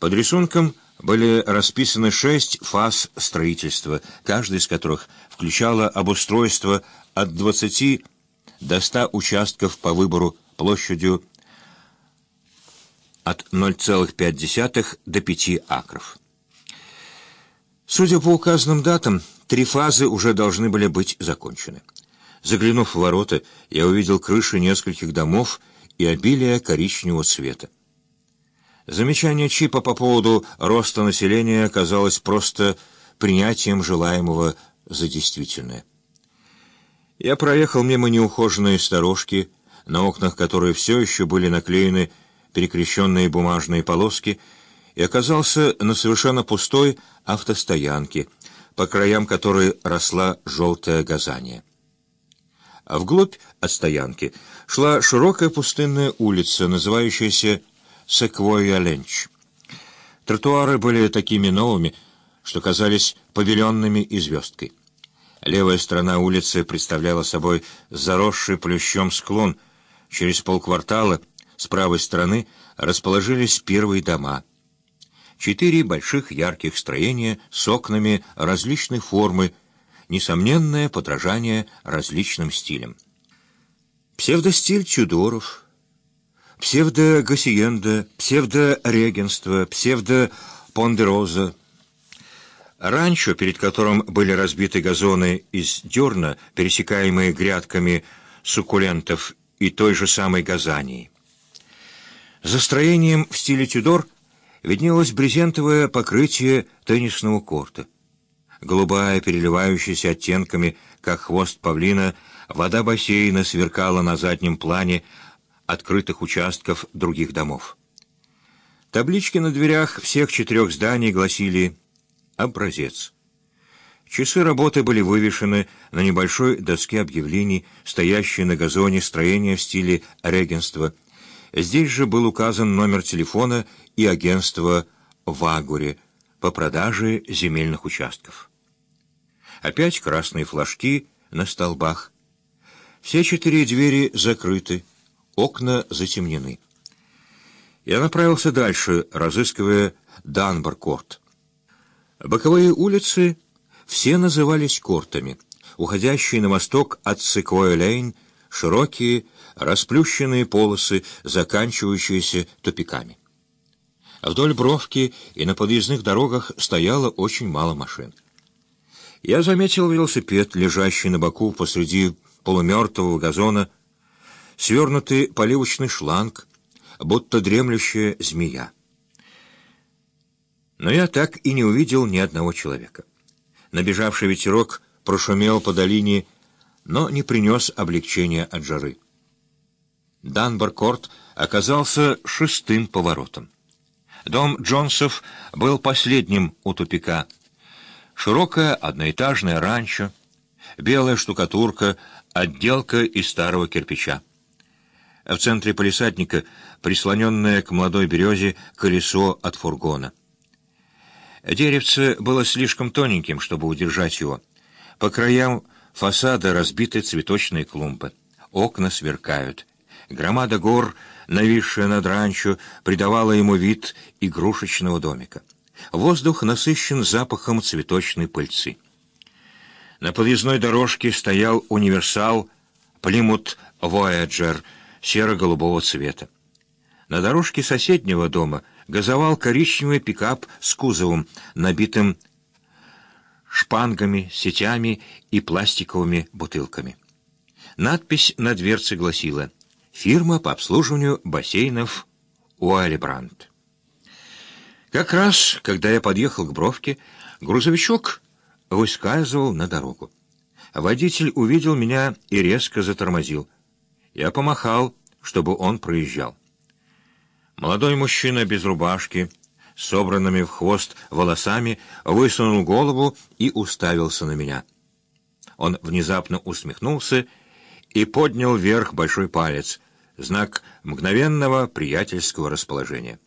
Под рисунком были расписаны 6 фаз строительства, каждая из которых включала обустройство от 20 до 100 участков по выбору площадью от 0,5 до 5 акров. Судя по указанным датам, 3 фазы уже должны были быть закончены. Заглянув в ворота, я увидел крыши нескольких домов и обилие коричневого цвета. Замечание Чипа по поводу роста населения оказалось просто принятием желаемого за действительное. Я проехал мимо неухоженной сторожки, на окнах которой все еще были наклеены перекрещенные бумажные полоски, и оказался на совершенно пустой автостоянке, по краям которой росла желтая газания. А вглубь от стоянки шла широкая пустынная улица, называющаяся Секвойя-Ленч. Тротуары были такими новыми, что казались побеленными и звездкой. Левая сторона улицы представляла собой заросший плющом склон. Через полквартала с правой стороны расположились первые дома. 4 больших ярких строения с окнами различной формы, несомненное подражание различным стилям. Псевдостиль Тюдоров, псевдо-Гассиенда, псевдо-регенство, псевдо-Пондероза. Ранчо, перед которым были разбиты газоны из дерна, пересекаемые грядками суккулентов и той же самой газании. За строением в стиле Тюдор виднелось брезентовое покрытие теннисного корта. Голубая, переливающаяся оттенками, как хвост павлина, вода бассейна сверкала на заднем плане открытых участков других домов. Таблички на дверях всех 4 зданий гласили «Образец». Часы работы были вывешены на небольшой доске объявлений, стоящей на газоне строения в стиле регенства. Здесь же был указан номер телефона и агентства в Агуре по продаже земельных участков. Опять красные флажки на столбах. Все 4 двери закрыты, окна затемнены. Я направился дальше, разыскивая Данбар-корт. Боковые улицы все назывались кортами. Уходящие на восток от Секвойя-Лейн широкие, расплющенные полосы, заканчивающиеся тупиками. Вдоль бровки и на подъездных дорогах стояло очень мало машин. Я заметил велосипед, лежащий на боку посреди полумертвого газона, свернутый поливочный шланг, будто дремлющая змея. Но я так и не увидел ни одного человека. Набежавший ветерок прошумел по долине, но не принес облегчения от жары. Данбар-корт оказался 6-м поворотом. Дом Джонсов был последним у тупика. Широкое одноэтажное ранчо, белая штукатурка, отделка из старого кирпича. В центре палисадника прислоненное к молодой березе колесо от фургона. Деревце было слишком тоненьким, чтобы удержать его. По краям фасада разбиты цветочные клумбы. Окна сверкают. Громада гор, нависшая над ранчо, придавала ему вид игрушечного домика. Воздух насыщен запахом цветочной пыльцы. На подъездной дорожке стоял универсал Плимут Вояджер серо-голубого цвета. На дорожке соседнего дома газовал коричневый пикап с кузовом, набитым шпангами, сетями и пластиковыми бутылками. Надпись на дверце гласила «Фирма по обслуживанию бассейнов Уайлибранд». Как раз, когда я подъехал к бровке, грузовичок выскальзывал на дорогу. Водитель увидел меня и резко затормозил. Я помахал, чтобы он проезжал. Молодой мужчина без рубашки, с собранными в хвост волосами, высунул голову и уставился на меня. Он внезапно усмехнулся и поднял вверх большой палец, знак мгновенного приятельского расположения.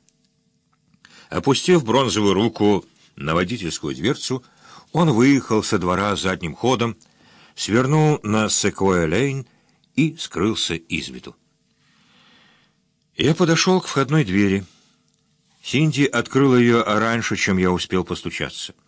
Опустив бронзовую руку на водительскую дверцу, он выехал со двора задним ходом, свернул на Секвойя-Лейн и скрылся из виду. Я подошел к входной двери. Синди открыл ее раньше, чем я успел постучаться.